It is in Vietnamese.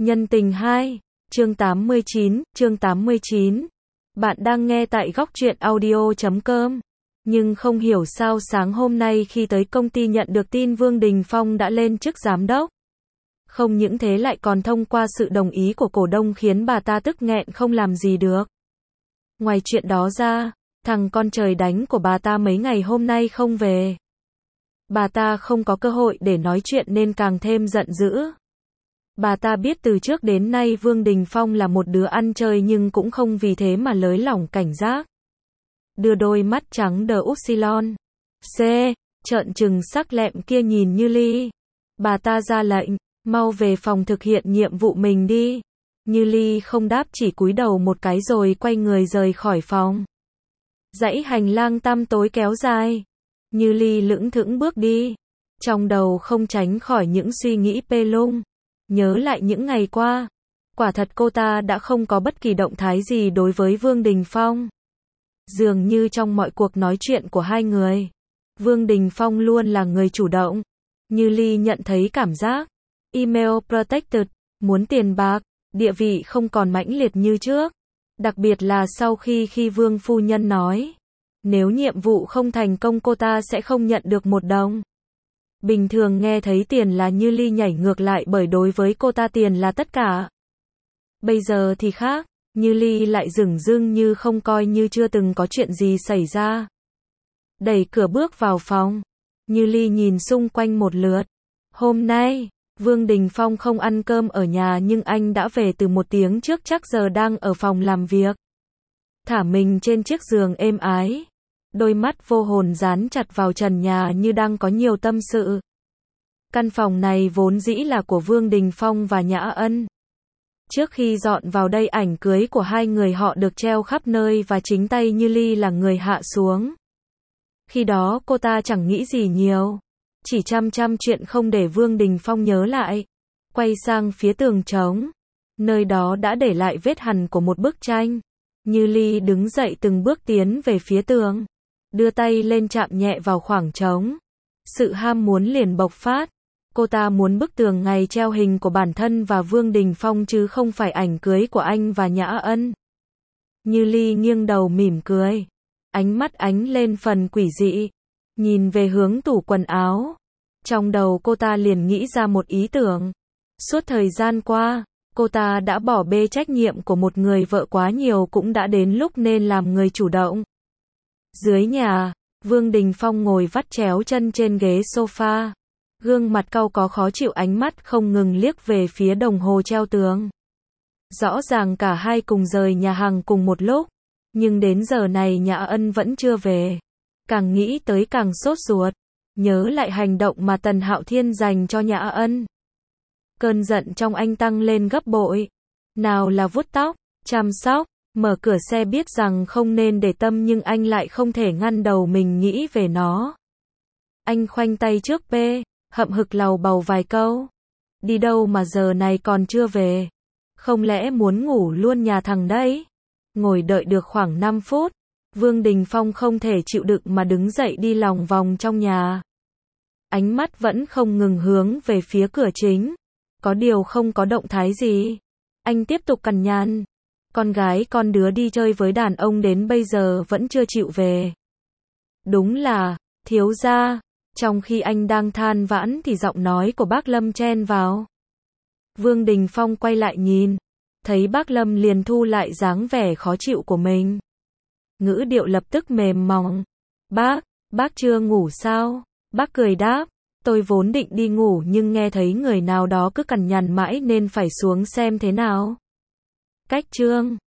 Nhân tình 2, chương 89. Bạn đang nghe tại góc truyện audio.com. Nhưng không hiểu sao sáng hôm nay khi tới công ty nhận được tin Vương Đình Phong đã lên chức giám đốc. Không những thế lại còn thông qua sự đồng ý của cổ đông khiến bà ta tức nghẹn không làm gì được. Ngoài chuyện đó ra, thằng con trời đánh của bà ta mấy ngày hôm nay không về. Bà ta không có cơ hội để nói chuyện nên càng thêm giận dữ. Bà ta biết từ trước đến nay Vương Đình Phong là một đứa ăn chơi nhưng cũng không vì thế mà lới lỏng cảnh giác. Đưa đôi mắt trắng đờ upsilon C, trợn trừng sắc lẹm kia nhìn Như Ly. Bà ta ra lệnh, mau về phòng thực hiện nhiệm vụ mình đi. Như Ly không đáp chỉ cúi đầu một cái rồi quay người rời khỏi phòng. Dãy hành lang tăm tối kéo dài. Như Ly lững thững bước đi. Trong đầu không tránh khỏi những suy nghĩ pê lung. Nhớ lại những ngày qua, quả thật cô ta đã không có bất kỳ động thái gì đối với Vương Đình Phong. Dường như trong mọi cuộc nói chuyện của hai người, Vương Đình Phong luôn là người chủ động. Như Ly nhận thấy cảm giác email protected, muốn tiền bạc, địa vị không còn mãnh liệt như trước. Đặc biệt là sau khi Vương phu nhân nói, nếu nhiệm vụ không thành công cô ta sẽ không nhận được một đồng. Bình thường nghe thấy tiền là Như Ly nhảy ngược lại bởi đối với cô ta tiền là tất cả. Bây giờ thì khác, Như Ly lại dửng dưng như không coi như chưa từng có chuyện gì xảy ra. Đẩy cửa bước vào phòng, Như Ly nhìn xung quanh một lượt. Hôm nay, Vương Đình Phong không ăn cơm ở nhà nhưng anh đã về từ 1 tiếng trước, chắc giờ đang ở phòng làm việc. Thả mình trên chiếc giường êm ái. Đôi mắt vô hồn dán chặt vào trần nhà như đang có nhiều tâm sự. Căn phòng này vốn dĩ là của Vương Đình Phong và Nhã Ân. Trước khi dọn vào đây ảnh cưới của hai người họ được treo khắp nơi và chính tay Như Ly là người hạ xuống. Khi đó cô ta chẳng nghĩ gì nhiều. Chỉ chăm chuyện không để Vương Đình Phong nhớ lại. Quay sang phía tường trống. Nơi đó đã để lại vết hằn của một bức tranh. Như Ly đứng dậy từng bước tiến về phía tường. Đưa tay lên chạm nhẹ vào khoảng trống. Sự ham muốn liền bộc phát. Cô ta muốn bức tường ngày treo hình của bản thân và Vương Đình Phong chứ không phải ảnh cưới của anh và Nhã Ân. Như Ly nghiêng đầu mỉm cười. Ánh mắt ánh lên phần quỷ dị. Nhìn về hướng tủ quần áo. Trong đầu cô ta liền nghĩ ra một ý tưởng. Suốt thời gian qua, cô ta đã bỏ bê trách nhiệm của một người vợ quá nhiều, cũng đã đến lúc nên làm người chủ động. Dưới nhà, Vương Đình Phong ngồi vắt chéo chân trên ghế sofa. Gương mặt cau có khó chịu, ánh mắt không ngừng liếc về phía đồng hồ treo tường. Rõ ràng cả hai cùng rời nhà hàng cùng một lúc. Nhưng đến giờ này Nhã Ân vẫn chưa về. Càng nghĩ tới càng sốt ruột. Nhớ lại hành động mà Tần Hạo Thiên dành cho Nhã Ân. Cơn giận trong anh tăng lên gấp bội. Nào là vuốt tóc, chăm sóc. Mở cửa xe biết rằng không nên để tâm nhưng anh lại không thể ngăn đầu mình nghĩ về nó. Anh khoanh tay trước bê, hậm hực lầu bầu vài câu. Đi đâu mà giờ này còn chưa về? Không lẽ muốn ngủ luôn nhà thằng đấy? Ngồi đợi được khoảng 5 phút, Vương Đình Phong không thể chịu đựng mà đứng dậy đi lòng vòng trong nhà. Ánh mắt vẫn không ngừng hướng về phía cửa chính. Có điều không có động thái gì. Anh tiếp tục cằn nhằn. Con gái con đứa đi chơi với đàn ông đến bây giờ vẫn chưa chịu về. Đúng là, thiếu gia. Trong khi anh đang than vãn thì giọng nói của bác Lâm chen vào. Vương Đình Phong quay lại nhìn. Thấy bác Lâm liền thu lại dáng vẻ khó chịu của mình. Ngữ điệu lập tức mềm mỏng. Bác chưa ngủ sao? Bác cười đáp. Tôi vốn định đi ngủ nhưng nghe thấy người nào đó cứ cằn nhằn mãi nên phải xuống xem thế nào. Cách chương